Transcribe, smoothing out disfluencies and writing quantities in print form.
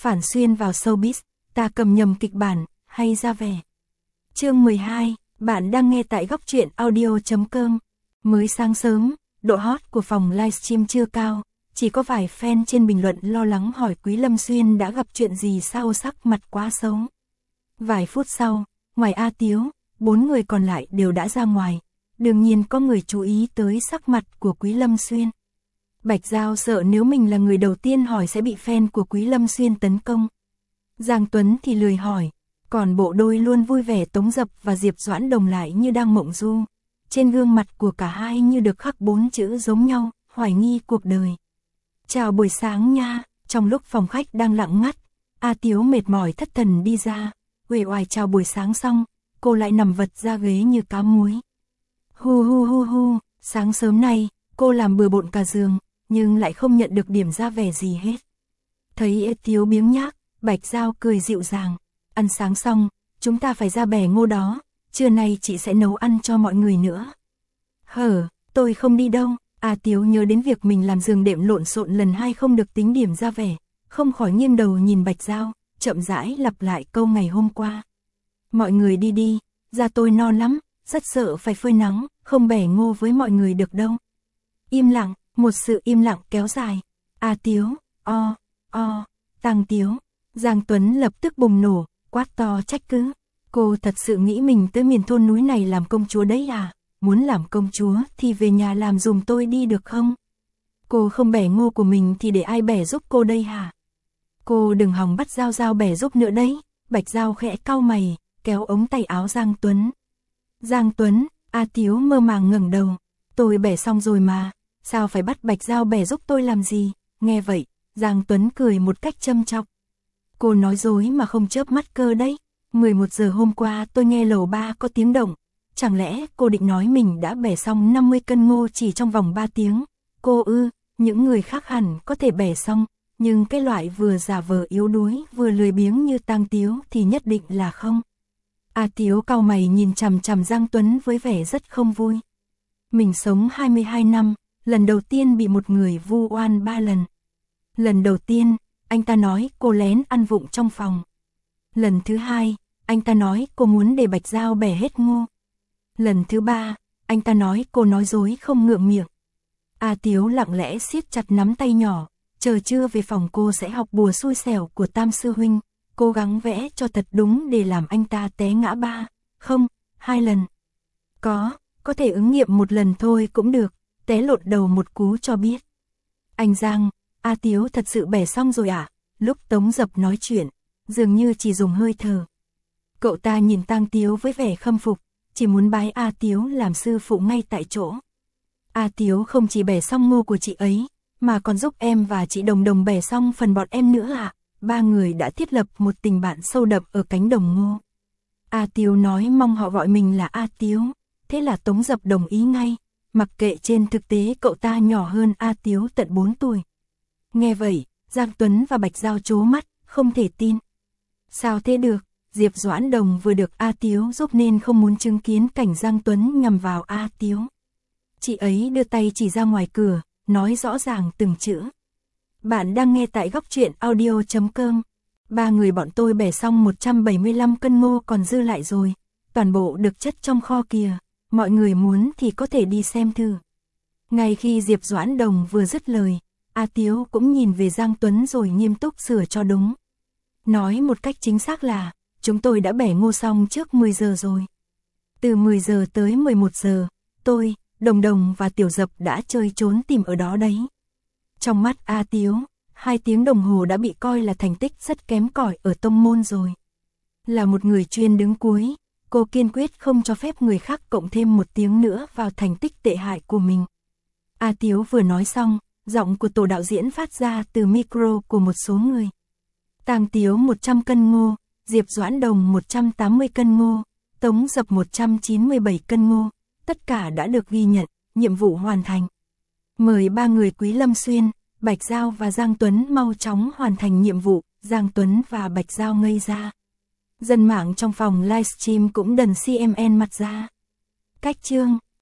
phản xuyên vào showbiz, ta cầm nhầm kịch bản, hay ra vẻ. Chương 12, bạn đang nghe tại góc truyện audio.com. Mới sáng sớm, độ hot của phòng livestream chưa cao, chỉ có vài fan trên bình luận lo lắng hỏi Quý Lâm Xuyên đã gặp chuyện gì sao sắc mặt quá xấu. Vài phút sau, ngoài A Tiếu, 4 người còn lại đều đã ra ngoài. Đương nhiên có người chú ý tới sắc mặt của Quý Lâm Xuyên. Bạch Giao sợ nếu mình là người đầu tiên hỏi sẽ bị fan của Quý Lâm Xuyên tấn công. Giang Tuấn thì lười hỏi, còn bộ đôi luôn vui vẻ Tống Dập và Diệp Doãn Đồng lại như đang mộng du. Trên gương mặt của cả hai như được khắc 4 chữ giống nhau, hoài nghi cuộc đời. Chào buổi sáng nha, trong lúc phòng khách đang lặng ngắt, A Tiếu mệt mỏi thất thần đi ra, uể oải chào buổi sáng xong, cô lại nằm vật ra ghế như cá muối. Hu hu hu hu, sáng sớm nay, cô làm bừa bộn cả giường, nhưng lại không nhận được điểm ra vẻ gì hết. Thấy A Tiếu biếng nhác, Bạch Giao cười dịu dàng, ăn sáng xong, chúng ta phải ra bẻ ngô đó, trưa nay chị sẽ nấu ăn cho mọi người nữa. Tôi không đi đâu. A Tiếu nhớ đến việc mình làm giường đệm lộn xộn lần 2 không được tính điểm ra vẻ, không khỏi nghiêng đầu nhìn Bạch Giao, chậm rãi lặp lại câu ngày hôm qua. Mọi người đi đi, da tôi no lắm, rất sợ phải phơi nắng, không bẻ ngô với mọi người được đâu. Im lặng, một sự im lặng kéo dài. A Tiếu, Tăng Tiếu. Giang Tuấn lập tức bùng nổ, quát to trách cứ. Cô thật sự nghĩ mình tới miền thôn núi này làm công chúa đấy à? Muốn làm công chúa thì về nhà làm dùm tôi đi được không? Cô không bẻ ngô của mình thì để ai bẻ giúp cô đây hả? Cô đừng hòng bắt Giao bẻ giúp nữa đấy. Bạch Giao khẽ cau mày, kéo ống tay áo Giang Tuấn. Giang Tuấn, A Tiếu mơ màng ngẩng đầu. Tôi bẻ xong rồi mà, sao phải bắt Bạch Giao bẻ giúp tôi làm gì? Nghe vậy, Giang Tuấn cười một cách châm chọc. Cô nói dối mà không chớp mắt cơ đấy. 11 giờ hôm qua tôi nghe lầu 3 có tiếng động. Chẳng lẽ cô định nói mình đã bẻ xong 50 cân ngô chỉ trong vòng 3 tiếng? Cô những người khác hẳn có thể bẻ xong, nhưng cái loại vừa giả vờ yếu đuối vừa lười biếng như Tăng Tiếu thì nhất định là không. A Tiếu cau mày nhìn chằm chằm Giang Tuấn với vẻ rất không vui. Mình sống 22 năm, lần đầu tiên bị một người vu oan 3 lần. Lần đầu tiên, anh ta nói cô lén ăn vụng trong phòng. Lần thứ hai, anh ta nói cô muốn để Bạch Giao bẻ hết ngô. Lần thứ 3, anh ta nói cô nói dối không ngượng miệng. A Tiếu lặng lẽ siết chặt nắm tay nhỏ, chờ trưa về phòng cô sẽ học bùa xui xẻo của Tam sư huynh, cố gắng vẽ cho thật đúng để làm anh ta té ngã 2 lần. Có thể ứng nghiệm 1 lần thôi cũng được, té lộn đầu một cú cho biết. Anh Giang, A Tiếu thật sự bẻ xong rồi à? Lúc Tống Dập nói chuyện, dường như chỉ dùng hơi thở. Cậu ta nhìn Tăng Tiếu với vẻ khâm phục, chỉ muốn bái A Tiếu làm sư phụ ngay tại chỗ. A Tiếu không chỉ bẻ xong ngô của chị ấy, mà còn giúp em và chị Đồng Đồng bẻ xong phần bọn em nữa à? 3 người đã thiết lập một tình bạn sâu đậm ở cánh đồng ngô. A Tiếu nói mong họ gọi mình là A Tiếu, thế là Tống Dập đồng ý ngay, mặc kệ trên thực tế cậu ta nhỏ hơn A Tiếu tận 4 tuổi. Nghe vậy, Giang Tuấn và Bạch Giao trố mắt, không thể tin. Sao thế được? Diệp Doãn Đồng vừa được A Tiếu giúp nên không muốn chứng kiến cảnh Giang Tuấn nhằm vào A Tiếu. Chị ấy đưa tay chỉ ra ngoài cửa, nói rõ ràng từng chữ. Bạn đang nghe tại góc truyện audio.com. 3 người bọn tôi bẻ xong 175 cân ngô còn dư lại rồi. Toàn bộ được chất trong kho kìa. Mọi người muốn thì có thể đi xem thử. Ngay khi Diệp Doãn Đồng vừa dứt lời, A Tiếu cũng nhìn về Giang Tuấn rồi nghiêm túc sửa cho đúng. Nói một cách chính xác là, chúng tôi đã bẻ ngô xong trước 10 giờ rồi. Từ 10 giờ tới 11 giờ, tôi, Đồng Đồng và Tiểu Dập đã chơi trốn tìm ở đó đấy. Trong mắt A Tiếu, 2 tiếng đồng hồ đã bị coi là thành tích rất kém cỏi ở tông môn rồi. Là một người chuyên đứng cuối, cô kiên quyết không cho phép người khác cộng thêm 1 tiếng nữa vào thành tích tệ hại của mình. A Tiếu vừa nói xong, giọng của tổ đạo diễn phát ra từ micro của một số người. Tăng Tiếu 100 cân ngô, Diệp Doãn Đồng 180 cân ngô, Tống Dập 197 cân ngô, tất cả đã được ghi nhận, nhiệm vụ hoàn thành. Mời 3 người Quý Lâm Xuyên, Bạch Giao và Giang Tuấn mau chóng hoàn thành nhiệm vụ. Giang Tuấn và Bạch Giao ngây ra. Dân mạng trong phòng livestream cũng đần CMN mặt ra. Cách chương